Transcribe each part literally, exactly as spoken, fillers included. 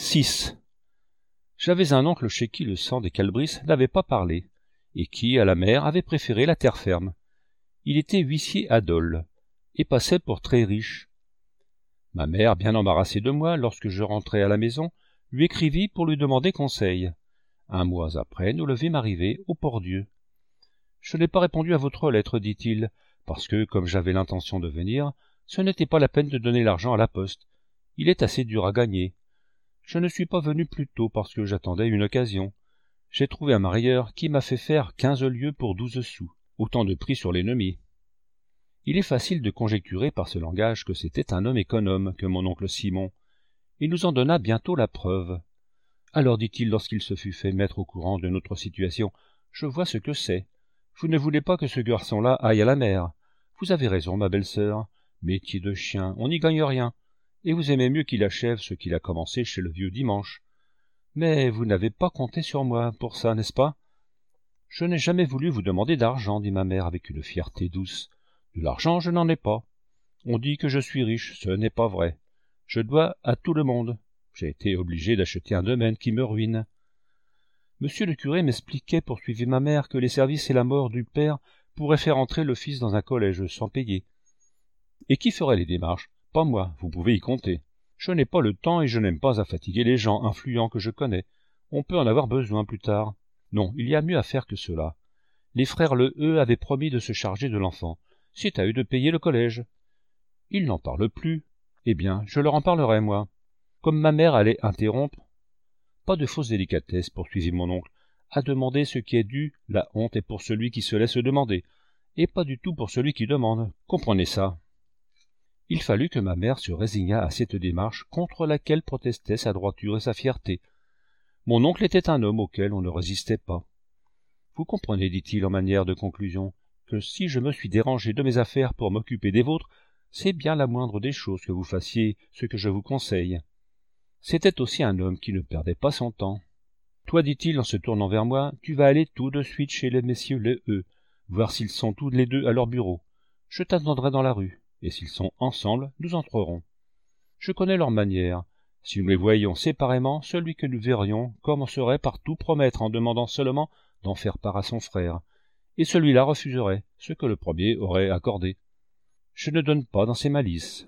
six. J'avais un oncle chez qui le sang des Calbris n'avait pas parlé, et qui, à la mer, avait préféré la terre ferme. Il était huissier à Dole, et passait pour très riche. Ma mère, bien embarrassée de moi, lorsque je rentrai à la maison, lui écrivit pour lui demander conseil. Un mois après, nous le vîmes arriver au Port-Dieu. « Je n'ai pas répondu à votre lettre, dit-il, parce que, comme j'avais l'intention de venir, ce n'était pas la peine de donner l'argent à la poste. Il est assez dur à gagner. Je ne suis pas venu plus tôt parce que j'attendais une occasion. J'ai trouvé un marieur qui m'a fait faire quinze lieues pour douze sous, autant de prix sur l'ennemi. » Il est facile de conjecturer par ce langage que c'était un homme économe que mon oncle Simon. Il nous en donna bientôt la preuve. « Alors, dit-il, lorsqu'il se fut fait mettre au courant de notre situation, je vois ce que c'est. Vous ne voulez pas que ce garçon-là aille à la mer. Vous avez raison, ma belle-sœur. Métier de chien, on n'y gagne rien. Et vous aimez mieux qu'il achève ce qu'il a commencé chez le vieux dimanche. Mais vous n'avez pas compté sur moi pour ça, n'est-ce pas? Je n'ai jamais voulu vous demander d'argent, dit ma mère avec une fierté douce. De l'argent, je n'en ai pas. On dit que je suis riche, ce n'est pas vrai. Je dois à tout le monde. J'ai été obligé d'acheter un domaine qui me ruine. Monsieur le curé m'expliquait, poursuivit ma mère, que les services et la mort du père pourraient faire entrer le fils dans un collège sans payer. Et qui ferait les démarches? Pas moi, vous pouvez y compter. Je n'ai pas le temps et je n'aime pas à fatiguer les gens influents que je connais. On peut en avoir besoin plus tard. Non, il y a mieux à faire que cela. Les frères Le Heu avaient promis de se charger de l'enfant. C'est à eux de payer le collège. Ils n'en parlent plus. Eh bien, je leur en parlerai, moi. Comme ma mère allait interrompre. Pas de fausse délicatesse, poursuivit mon oncle. À demander ce qui est dû, la honte est pour celui qui se laisse demander, et pas du tout pour celui qui demande. Comprenez ça. Il fallut que ma mère se résignât à cette démarche contre laquelle protestaient sa droiture et sa fierté. Mon oncle était un homme auquel on ne résistait pas. Vous comprenez, dit-il en manière de conclusion, que si je me suis dérangé de mes affaires pour m'occuper des vôtres, c'est bien la moindre des choses que vous fassiez ce que je vous conseille. C'était aussi un homme qui ne perdait pas son temps. Toi, dit-il en se tournant vers moi, tu vas aller tout de suite chez les messieurs Le Heu, voir s'ils sont tous les deux à leur bureau. Je t'attendrai dans la rue, et s'ils sont ensemble, nous entrerons. Je connais leur manière. Si nous les voyions séparément, celui que nous verrions commencerait par tout promettre en demandant seulement d'en faire part à son frère, et celui-là refuserait ce que le premier aurait accordé. Je ne donne pas dans ces malices.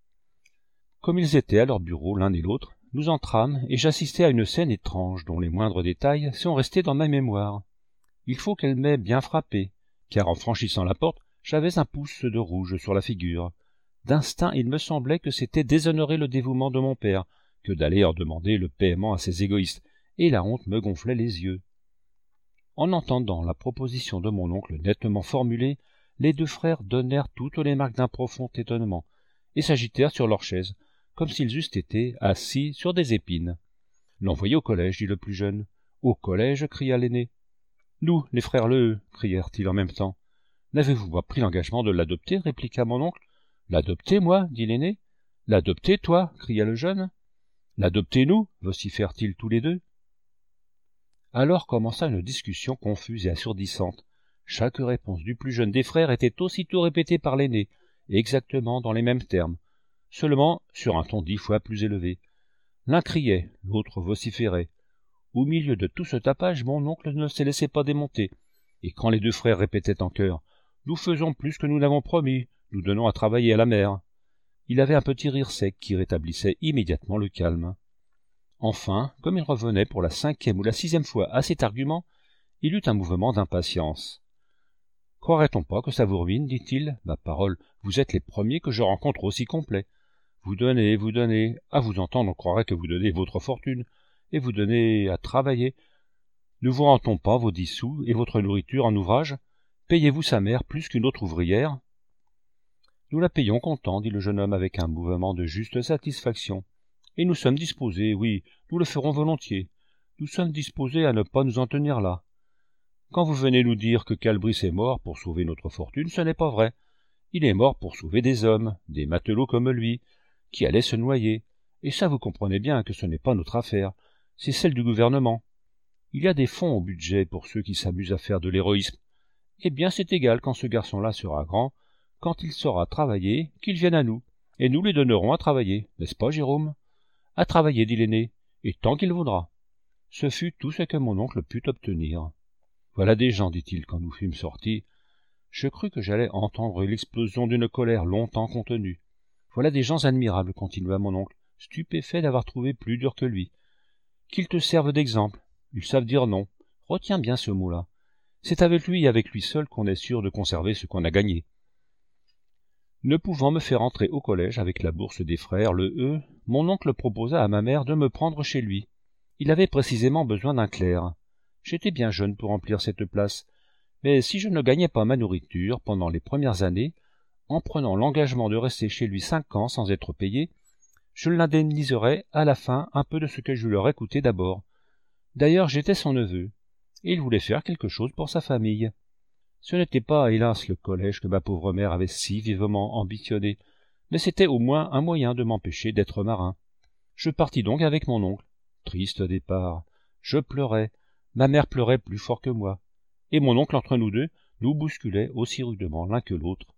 Comme ils étaient à leur bureau l'un et l'autre, nous entrâmes, et j'assistai à une scène étrange dont les moindres détails sont restés dans ma mémoire. Il faut qu'elle m'ait bien frappé, car en franchissant la porte, j'avais un pouce de rouge sur la figure. D'instinct, il me semblait que c'était déshonorer le dévouement de mon père, que d'aller en demander le paiement à ces égoïstes, et la honte me gonflait les yeux. En entendant la proposition de mon oncle nettement formulée, les deux frères donnèrent toutes les marques d'un profond étonnement, et s'agitèrent sur leurs chaises, comme s'ils eussent été assis sur des épines. « L'envoyer au collège, dit le plus jeune. « Au collège, cria l'aîné. « Nous, les frères Le Heu, crièrent-ils en même temps. « N'avez-vous pas pris l'engagement de l'adopter, répliqua mon oncle. « L'adopter, moi, dit l'aîné. « L'adopter, toi, cria le jeune. « L'adopter, nous, vocifèrent-ils tous les deux. Alors commença une discussion confuse et assourdissante. Chaque réponse du plus jeune des frères était aussitôt répétée par l'aîné, exactement dans les mêmes termes, seulement sur un ton dix fois plus élevé. L'un criait, l'autre vociférait. Au milieu de tout ce tapage, mon oncle ne se laissait pas démonter, et quand les deux frères répétaient en chœur « Nous faisons plus que nous n'avons promis, nous donnons à travailler à la mer », il avait un petit rire sec qui rétablissait immédiatement le calme. Enfin, comme il revenait pour la cinquième ou la sixième fois à cet argument, il eut un mouvement d'impatience. « Croirait-on pas que ça vous ruine, dit-il. Ma parole, vous êtes les premiers que je rencontre aussi complets. Vous donnez, vous donnez, à vous entendre on croirait que vous donnez votre fortune, et vous donnez à travailler. Ne vous rend-on pas vos dix sous et votre nourriture en ouvrage? Payez-vous sa mère plus qu'une autre ouvrière? » Nous la payons comptant, dit le jeune homme avec un mouvement de juste satisfaction. Et nous sommes disposés, oui, nous le ferons volontiers. Nous sommes disposés à ne pas nous en tenir là. Quand vous venez nous dire que Calbris est mort pour sauver notre fortune, ce n'est pas vrai. Il est mort pour sauver des hommes, des matelots comme lui, qui allaient se noyer. Et ça, vous comprenez bien que ce n'est pas notre affaire, c'est celle du gouvernement. Il y a des fonds au budget pour ceux qui s'amusent à faire de l'héroïsme. Eh bien, c'est égal quand ce garçon-là sera grand, quand il saura travailler, qu'il vienne à nous, et nous lui donnerons à travailler, n'est-ce pas, Jérôme? À travailler, dit l'aîné, et tant qu'il voudra. Ce fut tout ce que mon oncle put obtenir. Voilà des gens, dit-il quand nous fûmes sortis. Je crus que j'allais entendre l'explosion d'une colère longtemps contenue. Voilà des gens admirables, continua mon oncle, stupéfait d'avoir trouvé plus dur que lui. Qu'ils te servent d'exemple. Ils savent dire non. Retiens bien ce mot-là. C'est avec lui et avec lui seul qu'on est sûr de conserver ce qu'on a gagné. Ne pouvant me faire entrer au collège avec la bourse des frères, le E, mon oncle proposa à ma mère de me prendre chez lui. Il avait précisément besoin d'un clerc. J'étais bien jeune pour remplir cette place, mais si je ne gagnais pas ma nourriture pendant les premières années, en prenant l'engagement de rester chez lui cinq ans sans être payé, je l'indemniserais à la fin un peu de ce que je lui aurais coûté d'abord. D'ailleurs, j'étais son neveu, et il voulait faire quelque chose pour sa famille. Ce n'était pas, hélas, le collège que ma pauvre mère avait si vivement ambitionné, mais c'était au moins un moyen de m'empêcher d'être marin. Je partis donc avec mon oncle. Triste départ. Je pleurais. Ma mère pleurait plus fort que moi. Et mon oncle, entre nous deux, nous bousculait aussi rudement l'un que l'autre.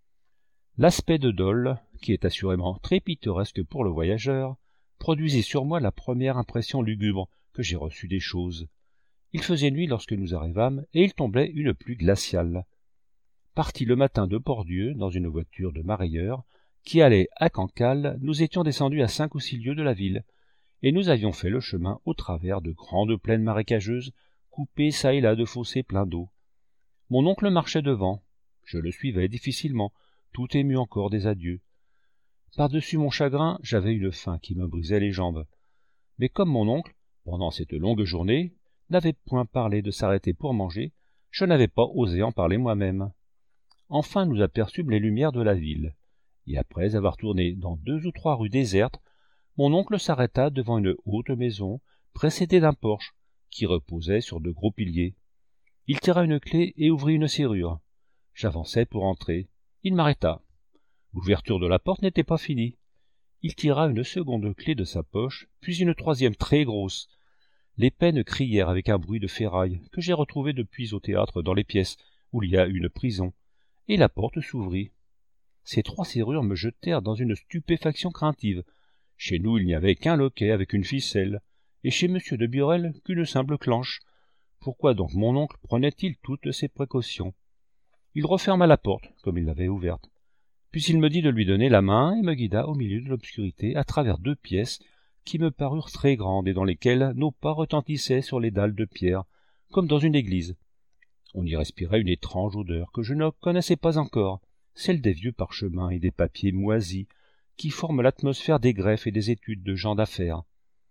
L'aspect de Dole, qui est assurément très pittoresque pour le voyageur, produisit sur moi la première impression lugubre que j'ai reçue des choses. Il faisait nuit lorsque nous arrivâmes, et il tombait une pluie glaciale. Partis le matin de Port-Dieu, dans une voiture de marailleurs, qui allait à Cancale, nous étions descendus à cinq ou six lieues de la ville, et nous avions fait le chemin au travers de grandes plaines marécageuses, coupées çà et là de fossés pleins d'eau. Mon oncle marchait devant. Je le suivais difficilement, tout ému encore des adieux. Par-dessus mon chagrin, j'avais une faim qui me brisait les jambes. Mais comme mon oncle, pendant cette longue journée, n'avait point parlé de s'arrêter pour manger, je n'avais pas osé en parler moi-même. Enfin nous aperçûmes les lumières de la ville, et après avoir tourné dans deux ou trois rues désertes, mon oncle s'arrêta devant une haute maison, précédée d'un porche, qui reposait sur de gros piliers. Il tira une clé et ouvrit une serrure. J'avançai pour entrer. Il m'arrêta. L'ouverture de la porte n'était pas finie. Il tira une seconde clé de sa poche, puis une troisième très grosse. Les pennes crièrent avec un bruit de ferraille que j'ai retrouvé depuis au théâtre dans les pièces où il y a une prison, et la porte s'ouvrit. Ces trois serrures me jetèrent dans une stupéfaction craintive. Chez nous il n'y avait qu'un loquet avec une ficelle, et chez M. de Burel qu'une simple clenche. Pourquoi donc mon oncle prenait-il toutes ces précautions? Il referma la porte, comme il l'avait ouverte. Puis il me dit de lui donner la main et me guida au milieu de l'obscurité à travers deux pièces qui me parurent très grandes et dans lesquelles nos pas retentissaient sur les dalles de pierre, comme dans une église. On y respirait une étrange odeur que je ne connaissais pas encore, celle des vieux parchemins et des papiers moisis qui forment l'atmosphère des greffes et des études de gens d'affaires.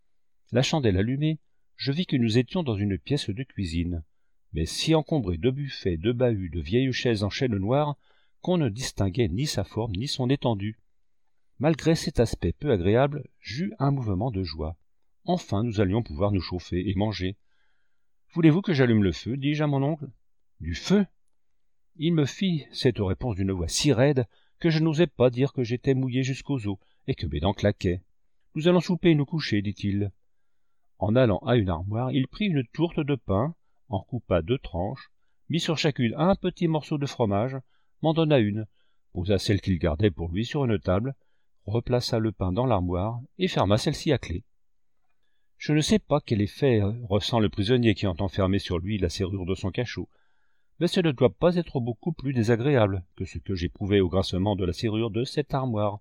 La chandelle allumée, je vis que nous étions dans une pièce de cuisine, mais si encombrée de buffets, de bahuts, de vieilles chaises en chêne noir, qu'on ne distinguait ni sa forme ni son étendue. Malgré cet aspect peu agréable, j'eus un mouvement de joie. Enfin nous allions pouvoir nous chauffer et manger. « Voulez-vous que j'allume le feu » dis-je à mon oncle. « Du feu ?» Il me fit cette réponse d'une voix si raide que je n'osais pas dire que j'étais mouillé jusqu'aux os et que mes dents claquaient. « Nous allons souper et nous coucher, dit-il. » En allant à une armoire, il prit une tourte de pain, en coupa deux tranches, mit sur chacune un petit morceau de fromage, m'en donna une, posa celle qu'il gardait pour lui sur une table, replaça le pain dans l'armoire et ferma celle-ci à clé. Je ne sais pas quel effet ressent le prisonnier qui entend fermer sur lui la serrure de son cachot, mais ce ne doit pas être beaucoup plus désagréable que ce que j'éprouvais au grincement de la serrure de cette armoire.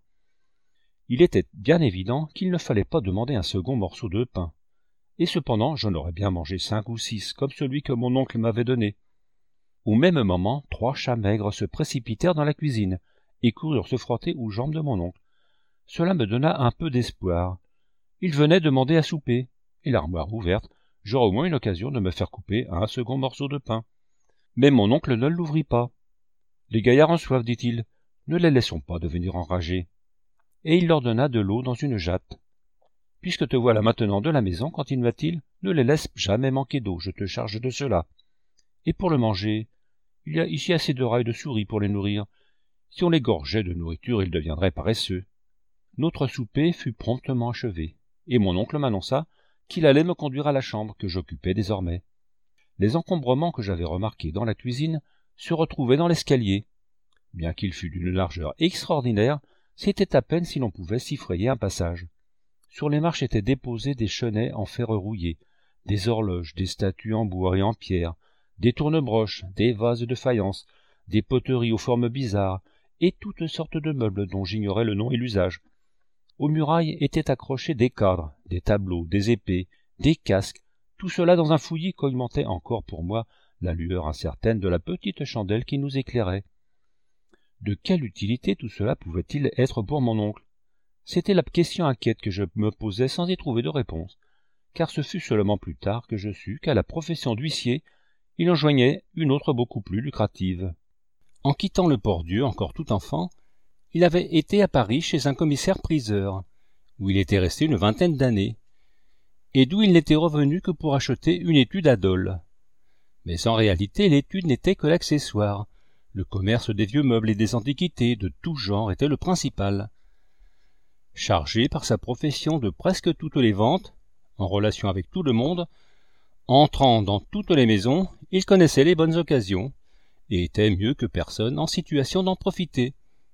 Il était bien évident qu'il ne fallait pas demander un second morceau de pain, et cependant j'en aurais bien mangé cinq ou six comme celui que mon oncle m'avait donné. Au même moment, trois chats maigres se précipitèrent dans la cuisine et coururent se frotter aux jambes de mon oncle. Cela me donna un peu d'espoir. Il venait demander à souper, et l'armoire ouverte, j'aurais au moins une occasion de me faire couper un second morceau de pain. Mais mon oncle ne l'ouvrit pas. « Les gaillards ont soif, dit-il, ne les laissons pas devenir enragés. » Et il leur donna de l'eau dans une jatte. « Puisque te voilà maintenant de la maison, continua-t-il, ne les laisse jamais manquer d'eau, je te charge de cela. Et pour le manger, il y a ici assez de rats et de souris pour les nourrir. Si on les gorgeait de nourriture, ils deviendraient paresseux. » Notre souper fut promptement achevé, et mon oncle m'annonça qu'il allait me conduire à la chambre que j'occupais désormais. Les encombrements que j'avais remarqués dans la cuisine se retrouvaient dans l'escalier. Bien qu'il fût d'une largeur extraordinaire, c'était à peine si l'on pouvait s'y frayer un passage. Sur les marches étaient déposés des chenets en fer rouillé, des horloges, des statues en bois et en pierre, des tournebroches, des vases de faïence, des poteries aux formes bizarres, et toutes sortes de meubles dont j'ignorais le nom et l'usage. Aux murailles étaient accrochés des cadres, des tableaux, des épées, des casques, tout cela dans un fouillis qu'augmentait encore pour moi la lueur incertaine de la petite chandelle qui nous éclairait. De quelle utilité tout cela pouvait-il être pour mon oncle? C'était la question inquiète que je me posais sans y trouver de réponse, car ce fut seulement plus tard que je sus qu'à la profession d'huissier, il en joignait une autre beaucoup plus lucrative. En quittant le Port-Dieu, encore tout enfant, il avait été à Paris chez un commissaire-priseur, où il était resté une vingtaine d'années, et d'où il n'était revenu que pour acheter une étude à Dole. Mais en réalité, l'étude n'était que l'accessoire. Le commerce des vieux meubles et des antiquités de tout genre était le principal. Chargé par sa profession de presque toutes les ventes, en relation avec tout le monde, entrant dans toutes les maisons, il connaissait les bonnes occasions, et était mieux que personne en situation d'en profiter.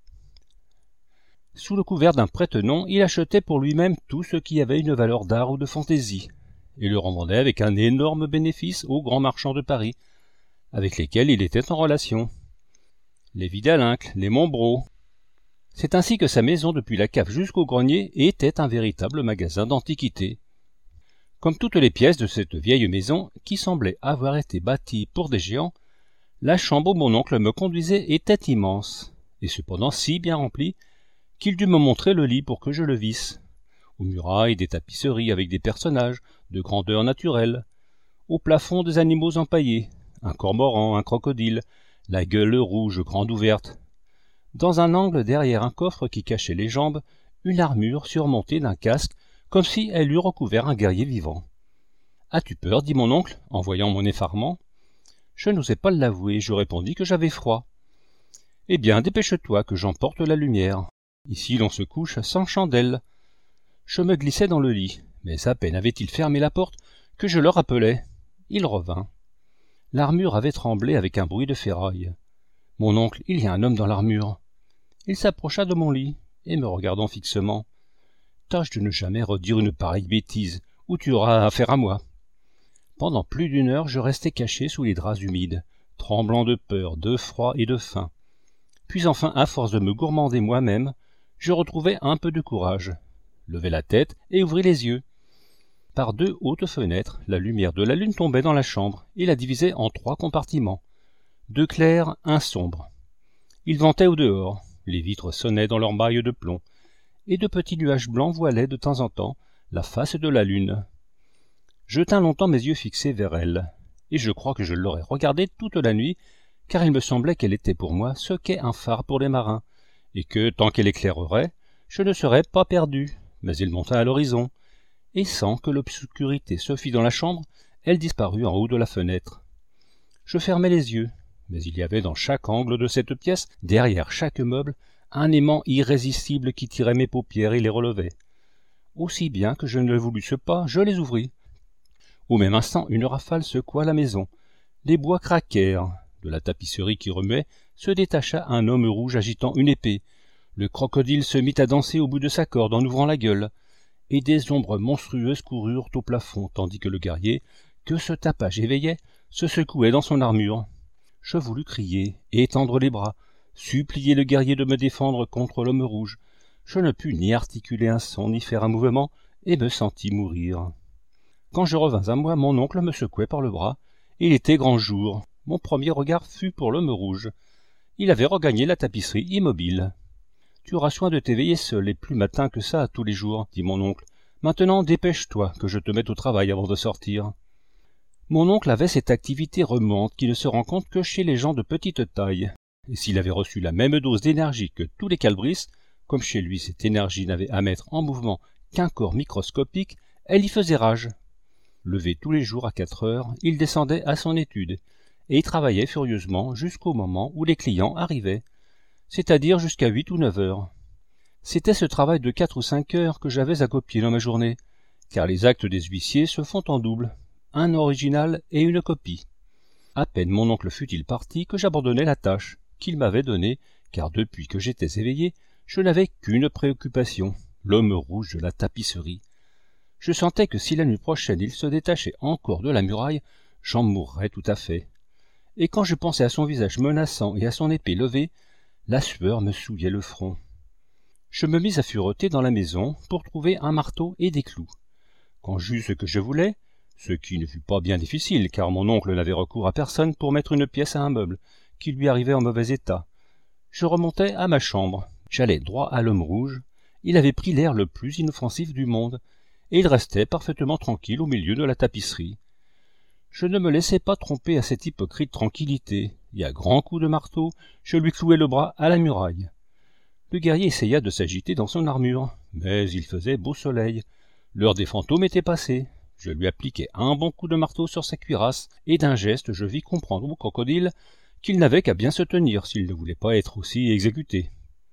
Sous le couvert d'un prête-nom, il achetait pour lui-même tout ce qui avait une valeur d'art ou de fantaisie, et le revendait avec un énorme bénéfice aux grands marchands de Paris, avec lesquels il était en relation. Les Vidalinck, les Montbreau. C'est ainsi que sa maison, depuis la cave jusqu'au grenier, était un véritable magasin d'antiquités. Comme toutes les pièces de cette vieille maison, qui semblait avoir été bâtie pour des géants, la chambre où mon oncle me conduisait était immense, et cependant si bien remplie, qu'il dut me montrer le lit pour que je le visse. Aux murailles, des tapisseries avec des personnages de grandeur naturelle. Au plafond, des animaux empaillés, un cormoran, un crocodile, la gueule rouge grande ouverte. Dans un angle derrière un coffre qui cachait les jambes, une armure surmontée d'un casque, comme si elle eût recouvert un guerrier vivant. « As-tu peur » dit mon oncle, en voyant mon effarement. Je n'osais pas l'avouer, je répondis que j'avais froid. « Eh bien, dépêche-toi, que j'emporte la lumière. Ici l'on se couche sans chandelle. » Je me glissai dans le lit, mais à peine avait-il fermé la porte que je le rappelai. Il revint. L'armure avait tremblé avec un bruit de ferraille. « Mon oncle, il y a un homme dans l'armure. » Il s'approcha de mon lit, et me regardant fixement. « Tâche de ne jamais redire une pareille bêtise, ou tu auras affaire à moi. » Pendant plus d'une heure, je restai caché sous les draps humides, tremblant de peur, de froid et de faim. Puis enfin, à force de me gourmander moi-même, je retrouvai un peu de courage, levai la tête et ouvris les yeux. Par deux hautes fenêtres, la lumière de la lune tombait dans la chambre et la divisait en trois compartiments. Deux clairs, un sombre. Il ventait au dehors, les vitres sonnaient dans leurs mailles de plomb, et de petits nuages blancs voilaient de temps en temps la face de la lune. Je tins longtemps mes yeux fixés vers elle, et je crois que je l'aurais regardée toute la nuit, car il me semblait qu'elle était pour moi ce qu'est un phare pour les marins, et que, tant qu'elle éclairerait, je ne serais pas perdu. Mais il monta à l'horizon, et sans que l'obscurité se fît dans la chambre, elle disparut en haut de la fenêtre. Je fermai les yeux, mais il y avait dans chaque angle de cette pièce, derrière chaque meuble, un aimant irrésistible qui tirait mes paupières et les relevait. Aussi bien que je ne le voulusse pas, je les ouvris. Au même instant, une rafale secoua la maison. Les bois craquèrent. De la tapisserie qui remuait se détacha un homme rouge agitant une épée. Le crocodile se mit à danser au bout de sa corde en ouvrant la gueule, et des ombres monstrueuses coururent au plafond, tandis que le guerrier, que ce tapage éveillait, se secouait dans son armure. Je voulus crier, étendre les bras, supplier le guerrier de me défendre contre l'homme rouge. Je ne pus ni articuler un son, ni faire un mouvement, et me sentis mourir. Quand je revins à moi, mon oncle me secouait par le bras. Il était grand jour. Mon premier regard fut pour l'homme rouge. Il avait regagné la tapisserie immobile. « Tu auras soin de t'éveiller seul et plus matin que ça tous les jours, » dit mon oncle. « Maintenant, dépêche-toi, que je te mette au travail avant de sortir. » Mon oncle avait cette activité remuante qui ne se rencontre que chez les gens de petite taille. Et s'il avait reçu la même dose d'énergie que tous les Calebriss, comme chez lui cette énergie n'avait à mettre en mouvement qu'un corps microscopique, elle y faisait rage. Levé tous les jours à quatre heures, il descendait à son étude, et y travaillait furieusement jusqu'au moment où les clients arrivaient, c'est-à-dire jusqu'à huit ou neuf heures. C'était ce travail de quatre ou cinq heures que j'avais à copier dans ma journée, car les actes des huissiers se font en double, un original et une copie. À peine mon oncle fut-il parti que j'abandonnai la tâche qu'il m'avait donnée, car depuis que j'étais éveillé, je n'avais qu'une préoccupation, l'homme rouge de la tapisserie. Je sentais que si la nuit prochaine il se détachait encore de la muraille, j'en mourrais tout à fait. Et quand je pensais à son visage menaçant et à son épée levée, la sueur me souillait le front. Je me mis à fureter dans la maison pour trouver un marteau et des clous. Quand j'eus ce que je voulais, ce qui ne fut pas bien difficile, car mon oncle n'avait recours à personne pour mettre une pièce à un meuble qui lui arrivait en mauvais état, je remontai à ma chambre. J'allai droit à l'homme rouge. Il avait pris l'air le plus inoffensif du monde, et il restait parfaitement tranquille au milieu de la tapisserie. Je ne me laissai pas tromper à cette hypocrite tranquillité, et à grands coups de marteau, je lui clouai le bras à la muraille. Le guerrier essaya de s'agiter dans son armure, mais il faisait beau soleil. L'heure des fantômes était passée. Je lui appliquai un bon coup de marteau sur sa cuirasse, et d'un geste je vis comprendre au crocodile qu'il n'avait qu'à bien se tenir s'il ne voulait pas être aussi exécuté.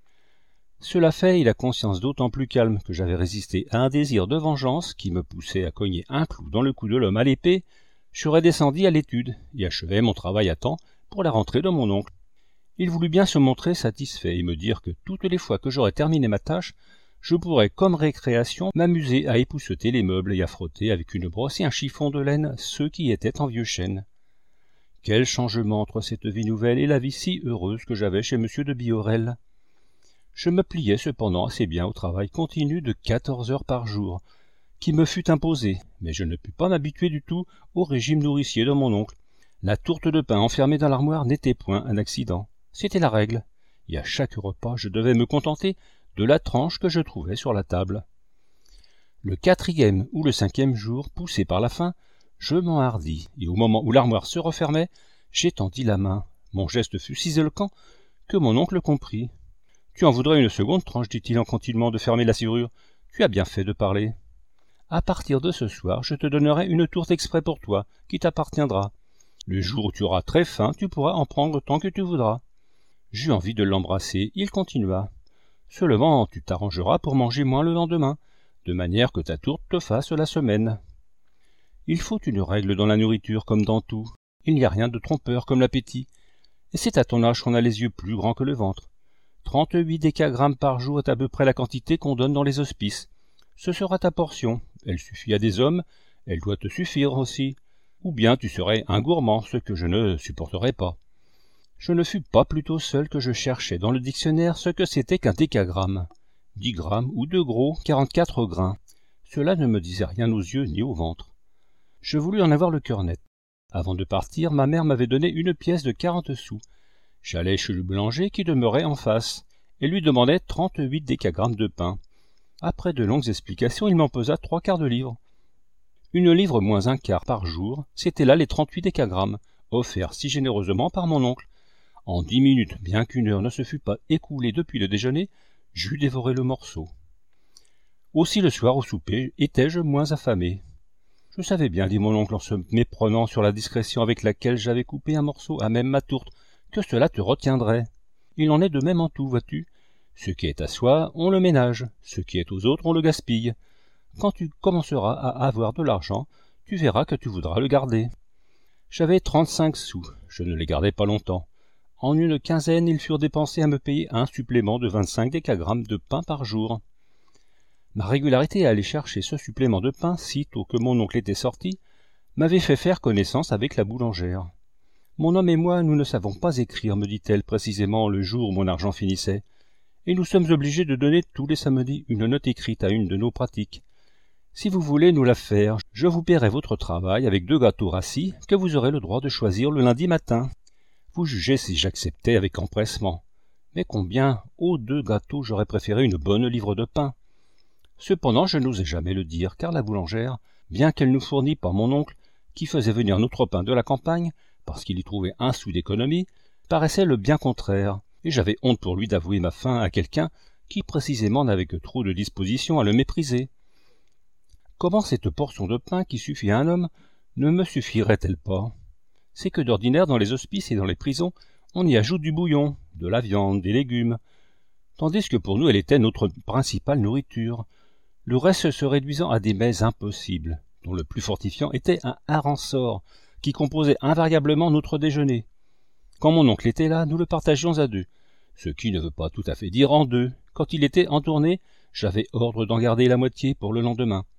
Cela fait, il a conscience d'autant plus calme que j'avais résisté à un désir de vengeance qui me poussait à cogner un clou dans le cou de l'homme à l'épée. Je redescendis à l'étude et achevai mon travail à temps pour la rentrée de mon oncle. Il voulut bien se montrer satisfait et me dire que toutes les fois que j'aurais terminé ma tâche, je pourrais, comme récréation, m'amuser à épousseter les meubles et à frotter avec une brosse et un chiffon de laine ceux qui étaient en vieux chêne. Quel changement entre cette vie nouvelle et la vie si heureuse que j'avais chez monsieur de Biorel. Je me pliais cependant assez bien au travail continu de quatorze heures par jour, qui me fut imposé, mais je ne pus pas m'habituer du tout au régime nourricier de mon oncle. La tourte de pain enfermée dans l'armoire n'était point un accident, c'était la règle, et à chaque repas je devais me contenter de la tranche que je trouvais sur la table. Le quatrième ou le cinquième jour, poussé par la faim, je m'enhardis, et au moment où l'armoire se refermait, j'étendis la main. Mon geste fut si éloquent que mon oncle comprit. « Tu en voudrais une seconde tranche, dit-il en continuant de fermer la serrure. Tu as bien fait de parler. À partir de ce soir, je te donnerai une tourte exprès pour toi, qui t'appartiendra. Le jour où tu auras très faim, tu pourras en prendre tant que tu voudras. » J'eus envie de l'embrasser. Il continua. « Seulement, tu t'arrangeras pour manger moins le lendemain, de manière que ta tourte te fasse la semaine. Il faut une règle dans la nourriture comme dans tout. Il n'y a rien de trompeur comme l'appétit. Et c'est à ton âge qu'on a les yeux plus grands que le ventre. Trente-huit décagrammes par jour est à peu près la quantité qu'on donne dans les hospices. Ce sera ta portion. Elle suffit à des hommes, elle doit te suffire aussi. Ou bien tu serais un gourmand, ce que je ne supporterais pas. » Je ne fus pas plutôt seul que je cherchais dans le dictionnaire ce que c'était qu'un décagramme. Dix grammes ou de gros, quarante-quatre grains. Cela ne me disait rien aux yeux ni au ventre. Je voulus en avoir le cœur net. Avant de partir, ma mère m'avait donné une pièce de quarante sous. J'allai chez le boulanger qui demeurait en face, et lui demandai trente-huit décagrammes de pain. Après de longues explications, il m'en pesa trois quarts de livre. Une livre moins un quart par jour, c'étaient là les trente-huit décagrammes, offerts si généreusement par mon oncle. En dix minutes, bien qu'une heure ne se fût pas écoulée depuis le déjeuner, j'eus dévoré le morceau. Aussi le soir au souper étais-je moins affamé. Je savais bien, dit mon oncle en se méprenant sur la discrétion avec laquelle j'avais coupé un morceau à même ma tourte, que cela te retiendrait. Il en est de même en tout, vois-tu. Ce qui est à soi, on le ménage, ce qui est aux autres, on le gaspille. Quand tu commenceras à avoir de l'argent, tu verras que tu voudras le garder. J'avais trente-cinq sous, je ne les gardai pas longtemps. En une quinzaine, ils furent dépensés à me payer un supplément de vingt-cinq décagrammes de pain par jour. Ma régularité à aller chercher ce supplément de pain, sitôt que mon oncle était sorti, m'avait fait faire connaissance avec la boulangère. « Mon homme et moi, nous ne savons pas écrire, me dit-elle précisément le jour où mon argent finissait, et nous sommes obligés de donner tous les samedis une note écrite à une de nos pratiques. Si vous voulez nous la faire, je vous paierai votre travail avec deux gâteaux rassis que vous aurez le droit de choisir le lundi matin. Vous jugez si j'acceptais avec empressement. Mais combien, aux deux gâteaux, j'aurais préféré une bonne livre de pain. Cependant, je n'osais jamais le dire, car la boulangère, bien qu'elle nous fournît par mon oncle, qui faisait venir notre pain de la campagne, parce qu'il y trouvait un sou d'économie, paraissait le bien contraire, et j'avais honte pour lui d'avouer ma faim à quelqu'un qui précisément n'avait que trop de disposition à le mépriser. Comment cette portion de pain qui suffit à un homme ne me suffirait-elle pas? C'est que d'ordinaire dans les hospices et dans les prisons, on y ajoute du bouillon, de la viande, des légumes, tandis que pour nous elle était notre principale nourriture, le reste se réduisant à des mets impossibles, dont le plus fortifiant était un hareng-sort, qui composait invariablement notre déjeuner. Quand mon oncle était là, nous le partagions à deux, ce qui ne veut pas tout à fait dire en deux. Quand il était en tournée, j'avais ordre d'en garder la moitié pour le lendemain.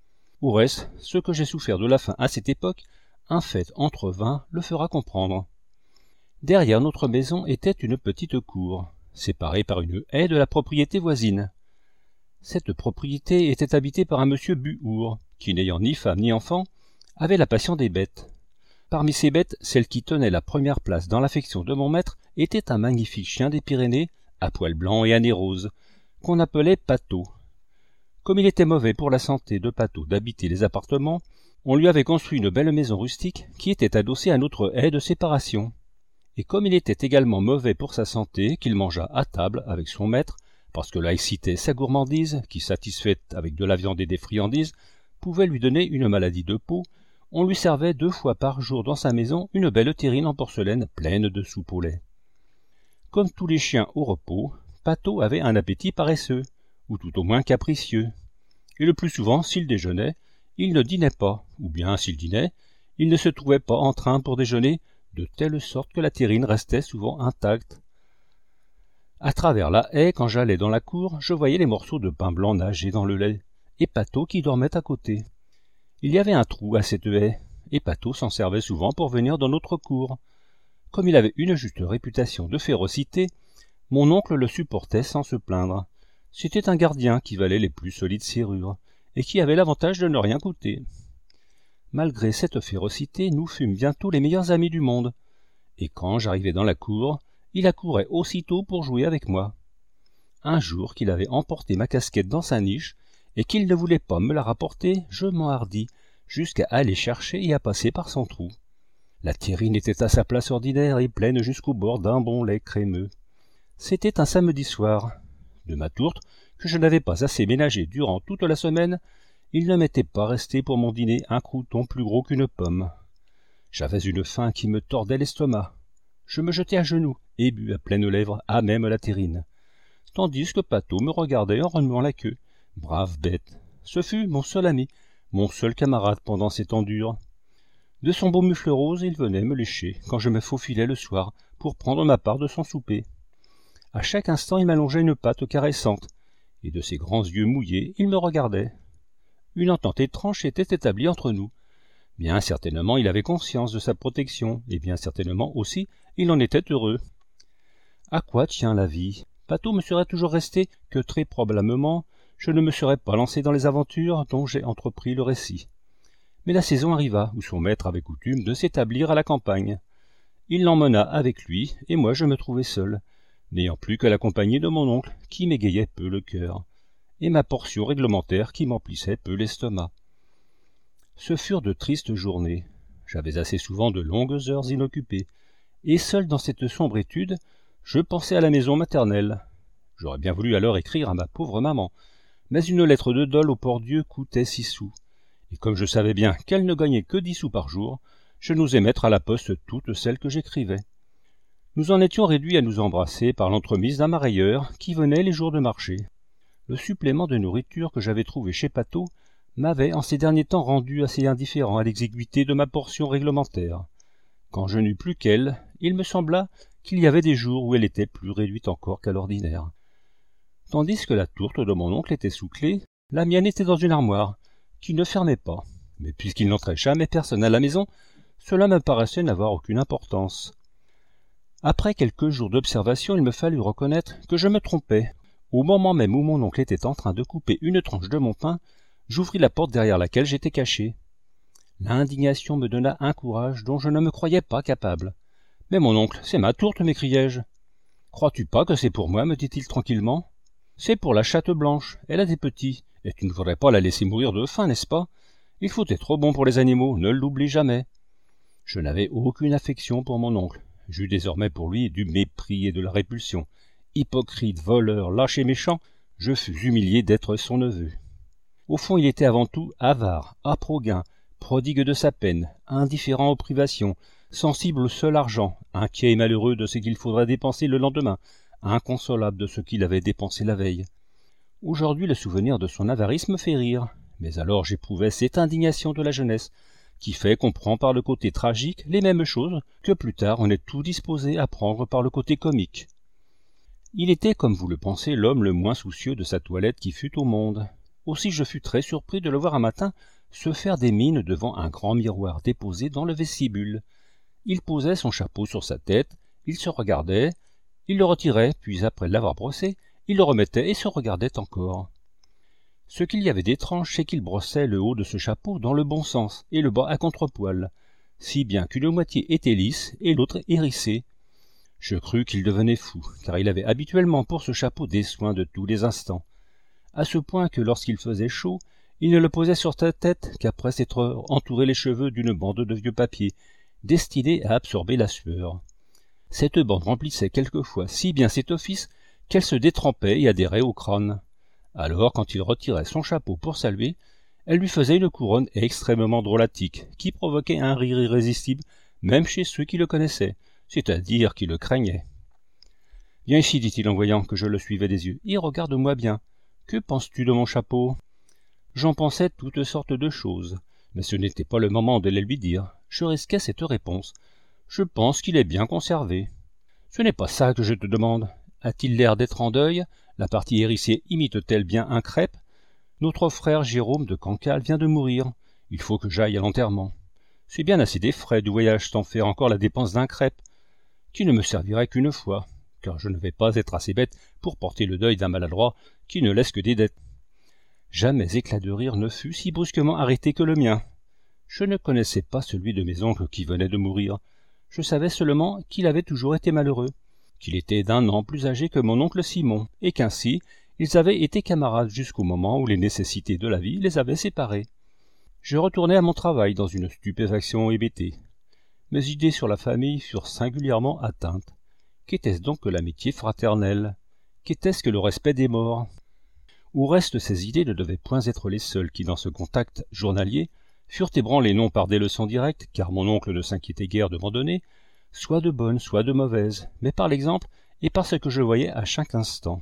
Au reste, ce que j'ai souffert de la faim à cette époque, un fait entre vins le fera comprendre. Derrière notre maison était une petite cour, séparée par une haie de la propriété voisine. Cette propriété était habitée par un monsieur Buhour, qui, n'ayant ni femme ni enfant, avait la passion des bêtes. Parmi ces bêtes, celle qui tenait la première place dans l'affection de mon maître était un magnifique chien des Pyrénées, à poils blancs et à nez rose, qu'on appelait Pato. Comme il était mauvais pour la santé de Pato d'habiter les appartements, on lui avait construit une belle maison rustique qui était adossée à notre haie de séparation. Et comme il était également mauvais pour sa santé, qu'il mangea à table avec son maître, parce que là excitait sa gourmandise, qui, satisfaite avec de la viande et des friandises, pouvait lui donner une maladie de peau, on lui servait deux fois par jour dans sa maison une belle terrine en porcelaine pleine de soupe au lait. Comme tous les chiens au repos, Pato avait un appétit paresseux, ou tout au moins capricieux. Et le plus souvent, s'il déjeunait, il ne dînait pas, ou bien, s'il dînait, il ne se trouvait pas en train pour déjeuner, de telle sorte que la terrine restait souvent intacte. À travers la haie, quand j'allais dans la cour, je voyais les morceaux de pain blanc nager dans le lait, et Pato qui dormait à côté. Il y avait un trou à cette haie, et Pato s'en servait souvent pour venir dans notre cour. Comme il avait une juste réputation de férocité, mon oncle le supportait sans se plaindre. C'était un gardien qui valait les plus solides serrures, et qui avait l'avantage de ne rien coûter. Malgré cette férocité, nous fûmes bientôt les meilleurs amis du monde, et quand j'arrivais dans la cour, il accourait aussitôt pour jouer avec moi. Un jour qu'il avait emporté ma casquette dans sa niche, et qu'il ne voulait pas me la rapporter, je m'enhardis jusqu'à aller chercher et à passer par son trou. La terrine était à sa place ordinaire et pleine jusqu'au bord d'un bon lait crémeux. C'était un samedi soir. De ma tourte, que je n'avais pas assez ménagée durant toute la semaine, il ne m'était pas resté pour mon dîner un crouton plus gros qu'une pomme. J'avais une faim qui me tordait l'estomac. Je me jetai à genoux et bus à pleines lèvres à même la terrine, tandis que Pato me regardait en remuant la queue. Brave bête! Ce fut mon seul ami, mon seul camarade pendant ces temps durs. De son beau mufle rose, il venait me lécher quand je me faufilais le soir pour prendre ma part de son souper. À chaque instant, il m'allongeait une patte caressante, et de ses grands yeux mouillés, il me regardait. Une entente étrange s'était établie entre nous. Bien certainement, il avait conscience de sa protection, et bien certainement aussi, il en était heureux. À quoi tient la vie? Pato me serait toujours resté que très probablement je ne me serais pas lancé dans les aventures dont j'ai entrepris le récit. Mais la saison arriva où son maître avait coutume de s'établir à la campagne. Il l'emmena avec lui, et moi je me trouvai seul, n'ayant plus que la compagnie de mon oncle, qui m'égayait peu le cœur, et ma portion réglementaire qui m'emplissait peu l'estomac. Ce furent de tristes journées. J'avais assez souvent de longues heures inoccupées, et seul dans cette sombre étude, je pensais à la maison maternelle. J'aurais bien voulu alors écrire à ma pauvre maman, mais une lettre de Dole au Port-Dieu coûtait six sous, et comme je savais bien qu'elle ne gagnait que dix sous par jour, je n'osais mettre à la poste toutes celles que j'écrivais. Nous en étions réduits à nous embrasser par l'entremise d'un marailleur qui venait les jours de marché. Le supplément de nourriture que j'avais trouvé chez Pato m'avait en ces derniers temps rendu assez indifférent à l'exiguïté de ma portion réglementaire. Quand je n'eus plus qu'elle, il me sembla qu'il y avait des jours où elle était plus réduite encore qu'à l'ordinaire. Tandis que la tourte de mon oncle était sous clé, la mienne était dans une armoire, qui ne fermait pas. Mais puisqu'il n'entrait jamais personne à la maison, cela me paraissait n'avoir aucune importance. Après quelques jours d'observation, il me fallut reconnaître que je me trompais. Au moment même où mon oncle était en train de couper une tranche de mon pain, j'ouvris la porte derrière laquelle j'étais caché. L'indignation me donna un courage dont je ne me croyais pas capable. « Mais mon oncle, c'est ma tourte, m'écriai-je. »« Crois-tu pas que c'est pour moi, me dit-il tranquillement. C'est pour la chatte blanche, elle a des petits, et tu ne voudrais pas la laisser mourir de faim, n'est-ce pas? Il faut être bon pour les animaux, ne l'oublie jamais. » Je n'avais aucune affection pour mon oncle. J'eus désormais pour lui du mépris et de la répulsion. Hypocrite, voleur, lâche et méchant, je fus humilié d'être son neveu. Au fond, il était avant tout avare, âpre au gain, prodigue de sa peine, indifférent aux privations, sensible au seul argent, inquiet et malheureux de ce qu'il faudrait dépenser le lendemain, inconsolable de ce qu'il avait dépensé la veille. Aujourd'hui, le souvenir de son avarice me fait rire, mais alors j'éprouvais cette indignation de la jeunesse, qui fait qu'on prend par le côté tragique les mêmes choses que plus tard on est tout disposé à prendre par le côté comique. Il était, comme vous le pensez, l'homme le moins soucieux de sa toilette qui fût au monde. Aussi je fus très surpris de le voir un matin se faire des mines devant un grand miroir déposé dans le vestibule. Il posait son chapeau sur sa tête, il se regardait, il le retirait, puis après l'avoir brossé, il le remettait et se regardait encore. Ce qu'il y avait d'étrange, c'est qu'il brossait le haut de ce chapeau dans le bon sens et le bas à contrepoil, si bien qu'une moitié était lisse et l'autre hérissée. Je crus qu'il devenait fou, car il avait habituellement pour ce chapeau des soins de tous les instants, à ce point que lorsqu'il faisait chaud, il ne le posait sur sa tête qu'après s'être entouré les cheveux d'une bande de vieux papier, destinée à absorber la sueur. Cette bande remplissait quelquefois si bien cet office qu'elle se détrempait et adhérait au crâne. Alors, quand il retirait son chapeau pour saluer, elle lui faisait une couronne extrêmement drôlatique, qui provoquait un rire irrésistible, même chez ceux qui le connaissaient, c'est-à-dire qui le craignaient. « Viens ici, dit-il en voyant que je le suivais des yeux, et regarde-moi bien. Que penses-tu de mon chapeau ?» J'en pensais toutes sortes de choses, mais ce n'était pas le moment de les lui dire. Je risquais cette réponse. Je pense qu'il est bien conservé. Ce n'est pas ça que je te demande. A-t-il l'air d'être en deuil? La partie hérissée imite-t-elle bien un crêpe? Notre frère Jérôme de Cancale vient de mourir. Il faut que j'aille à l'enterrement. C'est bien assez des frais du voyage sans faire encore la dépense d'un crêpe, qui ne me servirait qu'une fois, car je ne vais pas être assez bête pour porter le deuil d'un maladroit qui ne laisse que des dettes. Jamais éclat de rire ne fut si brusquement arrêté que le mien. Je ne connaissais pas celui de mes oncles qui venait de mourir. Je savais seulement qu'il avait toujours été malheureux, qu'il était d'un an plus âgé que mon oncle Simon, et qu'ainsi ils avaient été camarades jusqu'au moment où les nécessités de la vie les avaient séparés. Je retournai à mon travail dans une stupéfaction hébétée. Mes idées sur la famille furent singulièrement atteintes. Qu'était-ce donc que l'amitié fraternelle? Qu'était-ce que le respect des morts? Au reste, ces idées ne devaient point être les seules qui, dans ce contact journalier, furent ébranlées non par des leçons directes, car mon oncle ne s'inquiétait guère de m'en donner, soit de bonnes, soit de mauvaises, mais par l'exemple et par ce que je voyais à chaque instant.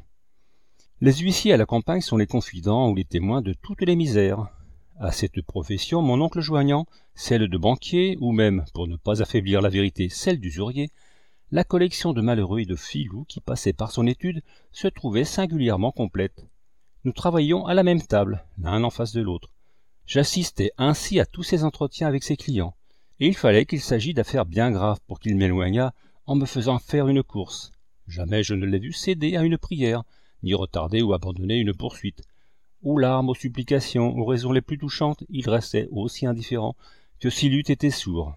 Les huissiers à la campagne sont les confidents ou les témoins de toutes les misères. À cette profession, mon oncle joignant celle de banquier, ou même, pour ne pas affaiblir la vérité, celle d'usurier, la collection de malheureux et de filous qui passaient par son étude se trouvait singulièrement complète. Nous travaillions à la même table, l'un en face de l'autre. J'assistais ainsi à tous ses entretiens avec ses clients, et il fallait qu'il s'agît d'affaires bien graves pour qu'il m'éloignât en me faisant faire une course. Jamais je ne l'ai vu céder à une prière, ni retarder ou abandonner une poursuite. Aux larmes, aux supplications, aux raisons les plus touchantes, il restait aussi indifférent que s'il eût été sourd.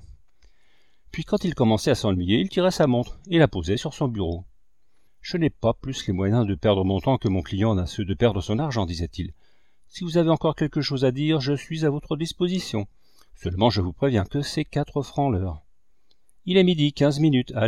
Puis quand il commençait à s'ennuyer, il tirait sa montre et la posait sur son bureau. « Je n'ai pas plus les moyens de perdre mon temps que mon client n'a ceux de perdre son argent, disait-il. Si vous avez encore quelque chose à dire, je suis à votre disposition. Seulement je vous préviens que c'est quatre francs l'heure. Il est midi, quinze minutes, allez. »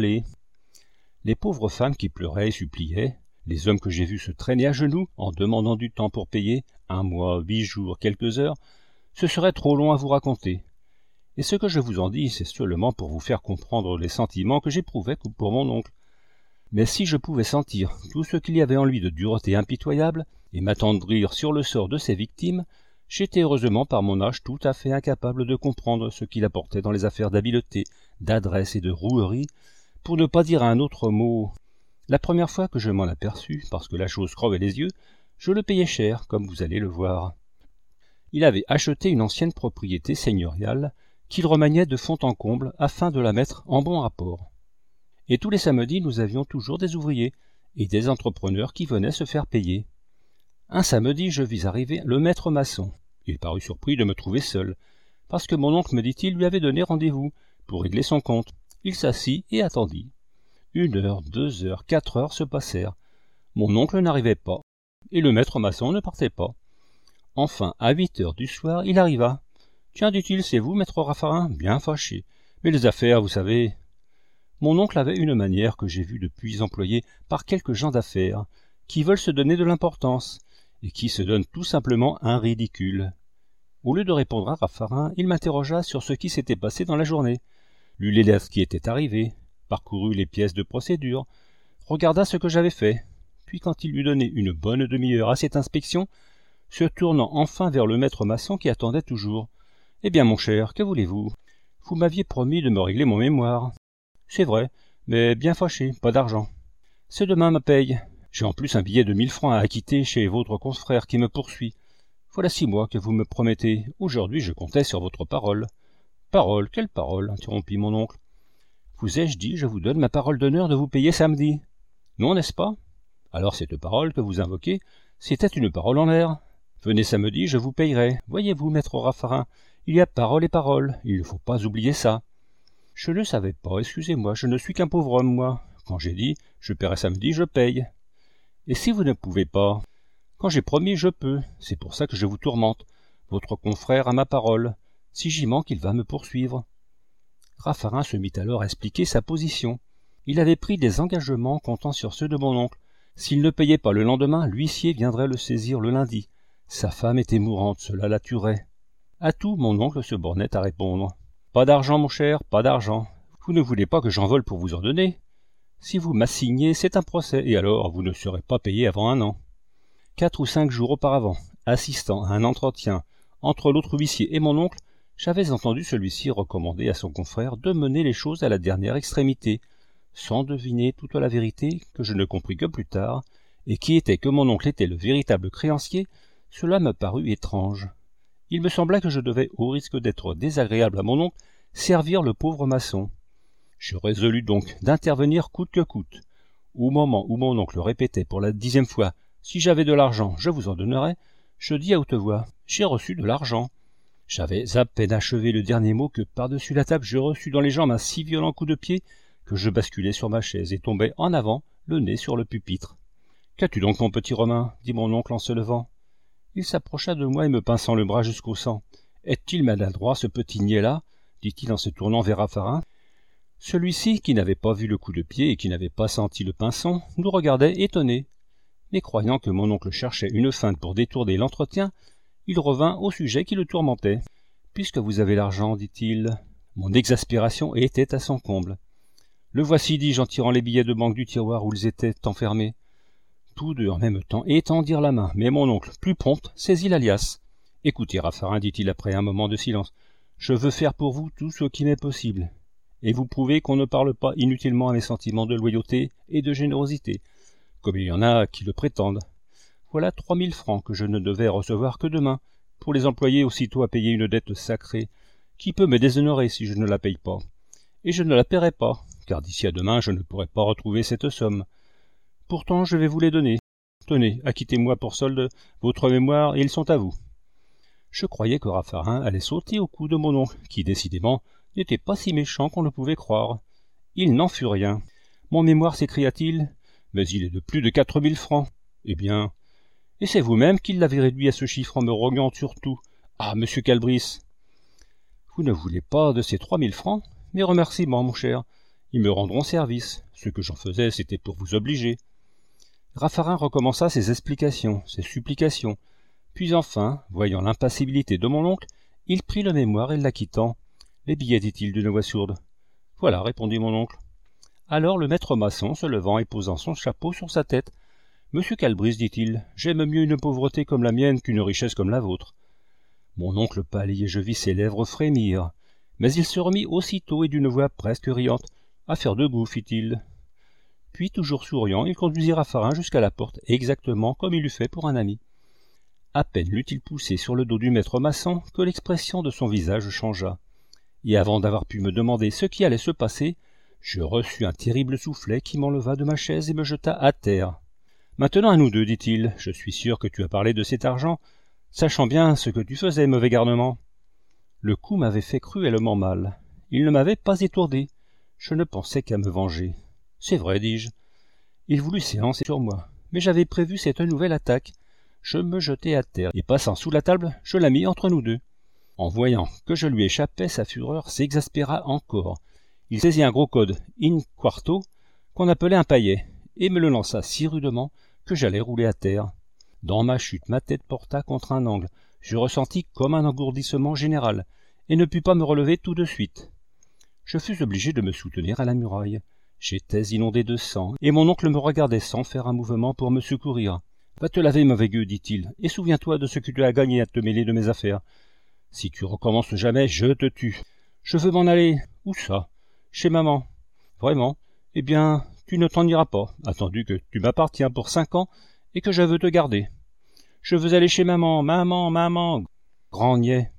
Les pauvres femmes qui pleuraient et suppliaient, les hommes que j'ai vus se traîner à genoux en demandant du temps pour payer, un mois, huit jours, quelques heures, ce serait trop long à vous raconter. Et ce que je vous en dis, c'est seulement pour vous faire comprendre les sentiments que j'éprouvais pour mon oncle. Mais si je pouvais sentir tout ce qu'il y avait en lui de dureté impitoyable et m'attendrir sur le sort de ses victimes, j'étais heureusement par mon âge tout à fait incapable de comprendre ce qu'il apportait dans les affaires d'habileté, d'adresse et de rouerie, pour ne pas dire un autre mot. La première fois que je m'en aperçus, parce que la chose crevait les yeux, je le payai cher, comme vous allez le voir. Il avait acheté une ancienne propriété seigneuriale qu'il remaniait de fond en comble afin de la mettre en bon rapport. Et tous les samedis, nous avions toujours des ouvriers et des entrepreneurs qui venaient se faire payer. Un samedi, je vis arriver le maître maçon. Il parut surpris de me trouver seul, parce que mon oncle, me dit-il, lui avait donné rendez-vous pour régler son compte. Il s'assit et attendit. Une heure, deux heures, quatre heures se passèrent. Mon oncle n'arrivait pas, et le maître maçon ne partait pas. Enfin, à huit heures du soir, il arriva. « Tiens, dit-il, c'est vous, maître Raffarin ?» Bien fâché. « Mais les affaires, vous savez... » Mon oncle avait une manière que j'ai vue depuis employée par quelques gens d'affaires, qui veulent se donner de l'importance, et qui se donnent tout simplement un ridicule. Au lieu de répondre à Raffarin, il m'interrogea sur ce qui s'était passé dans la journée, lut les lettres qui étaient arrivées, parcourut les pièces de procédure, regarda ce que j'avais fait, puis quand il eut donné une bonne demi-heure à cette inspection, se tournant enfin vers le maître maçon qui attendait toujours. « Eh bien, mon cher, que voulez-vous? Vous m'aviez promis de me régler mon mémoire. »« C'est vrai, mais bien fâché, pas d'argent. »« C'est demain ma paye. J'ai en plus un billet de mille francs à acquitter chez votre confrère qui me poursuit. Voilà six mois que vous me promettez. Aujourd'hui, je comptais sur votre parole. Parole, quelle parole? Interrompit mon oncle. Vous ai-je dit, je vous donne ma parole d'honneur de vous payer samedi? Non, n'est-ce pas? Alors cette parole que vous invoquez, c'était une parole en l'air. Venez samedi, je vous payerai. Voyez-vous, maître Raffarin, il y a parole et parole, il ne faut pas oublier ça. Je ne savais pas, excusez-moi, je ne suis qu'un pauvre homme, moi. Quand j'ai dit, je paierai samedi, je paye. Et si vous ne pouvez pas? Quand j'ai promis, je peux, c'est pour ça que je vous tourmente. Votre confrère a ma parole. Si j'y manque, il va me poursuivre. Raffarin se mit alors à expliquer sa position. Il avait pris des engagements comptant sur ceux de mon oncle. S'il ne payait pas le lendemain, l'huissier viendrait le saisir le lundi. Sa femme était mourante, cela la tuerait. À tout, mon oncle se bornait à répondre. Pas d'argent, mon cher, pas d'argent. Vous ne voulez pas que j'en vole pour vous en donner? Si vous m'assignez, c'est un procès, et alors vous ne serez pas payé avant un an. Quatre ou cinq jours auparavant, assistant à un entretien entre l'autre huissier et mon oncle, j'avais entendu celui-ci recommander à son confrère de mener les choses à la dernière extrémité, sans deviner toute la vérité que je ne compris que plus tard, et qui était que mon oncle était le véritable créancier. Cela me parut étrange. Il me sembla que je devais, au risque d'être désagréable à mon oncle, servir le pauvre maçon. Je résolus donc d'intervenir coûte que coûte. Au moment où mon oncle répétait pour la dixième fois « Si j'avais de l'argent, je vous en donnerais », je dis à haute voix « J'ai reçu de l'argent ». J'avais à peine achevé le dernier mot que par-dessus la table je reçus dans les jambes un si violent coup de pied que je basculai sur ma chaise et tombai en avant, le nez sur le pupitre. « Qu'as-tu donc, mon petit Romain » dit mon oncle en se levant. Il s'approcha de moi et me pinçant le bras jusqu'au sang. « Est-il maladroit, ce petit niais-là » dit-il en se tournant vers Raffarin. Celui-ci, qui n'avait pas vu le coup de pied et qui n'avait pas senti le pinçon, nous regardait étonné. Mais croyant que mon oncle cherchait une feinte pour détourner l'entretien, il revint au sujet qui le tourmentait. « Puisque vous avez l'argent, dit-il. » Mon exaspération était à son comble. « Le voici, dis-je en tirant les billets de banque du tiroir où ils étaient enfermés. » Tous deux en même temps étendirent la main, mais mon oncle, plus prompt, saisit la liasse. « Écoutez, Raffarin, dit-il après un moment de silence, je veux faire pour vous tout ce qui m'est possible, et vous prouver qu'on ne parle pas inutilement à mes sentiments de loyauté et de générosité, comme il y en a qui le prétendent. Voilà trois mille francs que je ne devais recevoir que demain, pour les employer aussitôt à payer une dette sacrée, qui peut me déshonorer si je ne la paye pas. Et je ne la paierai pas, car d'ici à demain je ne pourrai pas retrouver cette somme. Pourtant je vais vous les donner. Tenez, acquittez-moi pour solde votre mémoire, et ils sont à vous. » Je croyais que Raffarin allait sauter au cou de mon oncle, qui décidément n'était pas si méchant qu'on le pouvait croire. Il n'en fut rien. « Mon mémoire, s'écria-t-il, mais il est de plus de quatre mille francs. Eh bien, et c'est vous-même qui l'avez réduit à ce chiffre en me rognant surtout. Ah, monsieur Calbris, vous ne voulez pas de ces trois mille francs? Mes remerciements, mon cher. Ils me rendront service. Ce que j'en faisais, c'était pour vous obliger. » Raffarin recommença ses explications, ses supplications. Puis enfin, voyant l'impassibilité de mon oncle, il prit le mémoire et l'acquittant. « Les billets, dit-il d'une voix sourde. »« Voilà, répondit mon oncle. » Alors le maître maçon, se levant et posant son chapeau sur sa tête. « Monsieur Calbris, dit-il, j'aime mieux une pauvreté comme la mienne qu'une richesse comme la vôtre. » Mon oncle pâlit et je vis ses lèvres frémir. Mais il se remit aussitôt et d'une voix presque riante. « Affaire de goût, fit-il. » Puis, toujours souriant, il conduisit Raffarin jusqu'à la porte, exactement comme il l'eût fait pour un ami. À peine l'eut-il poussé sur le dos du maître maçon que l'expression de son visage changea. Et avant d'avoir pu me demander ce qui allait se passer, je reçus un terrible soufflet qui m'enleva de ma chaise et me jeta à terre. « Maintenant à nous deux, dit-il, je suis sûr que tu as parlé de cet argent, sachant bien ce que tu faisais, mauvais garnement. » Le coup m'avait fait cruellement mal. Il ne m'avait pas étourdi. Je ne pensais qu'à me venger. « C'est vrai, dis-je. Il voulut s'élancer sur moi, mais j'avais prévu cette nouvelle attaque. Je me jetai à terre, et passant sous la table, je la mis entre nous deux. En voyant que je lui échappais, sa fureur s'exaspéra encore. Il saisit un gros code in quarto, qu'on appelait un paillet, et me le lança si rudement que j'allais rouler à terre. Dans ma chute, ma tête porta contre un angle. Je ressentis comme un engourdissement général, et ne pus pas me relever tout de suite. Je fus obligé de me soutenir à la muraille. J'étais inondé de sang, et mon oncle me regardait sans faire un mouvement pour me secourir. « Va te laver, mauvais gueux, dit-il, et souviens-toi de ce que tu as gagné à te mêler de mes affaires. Si tu recommences jamais, je te tue. Je veux m'en aller. Où ça? Chez maman. Vraiment? Eh bien, tu ne t'en iras pas, attendu que tu m'appartiens pour cinq ans et que je veux te garder. Je veux aller chez maman, maman, maman !» Grand niais.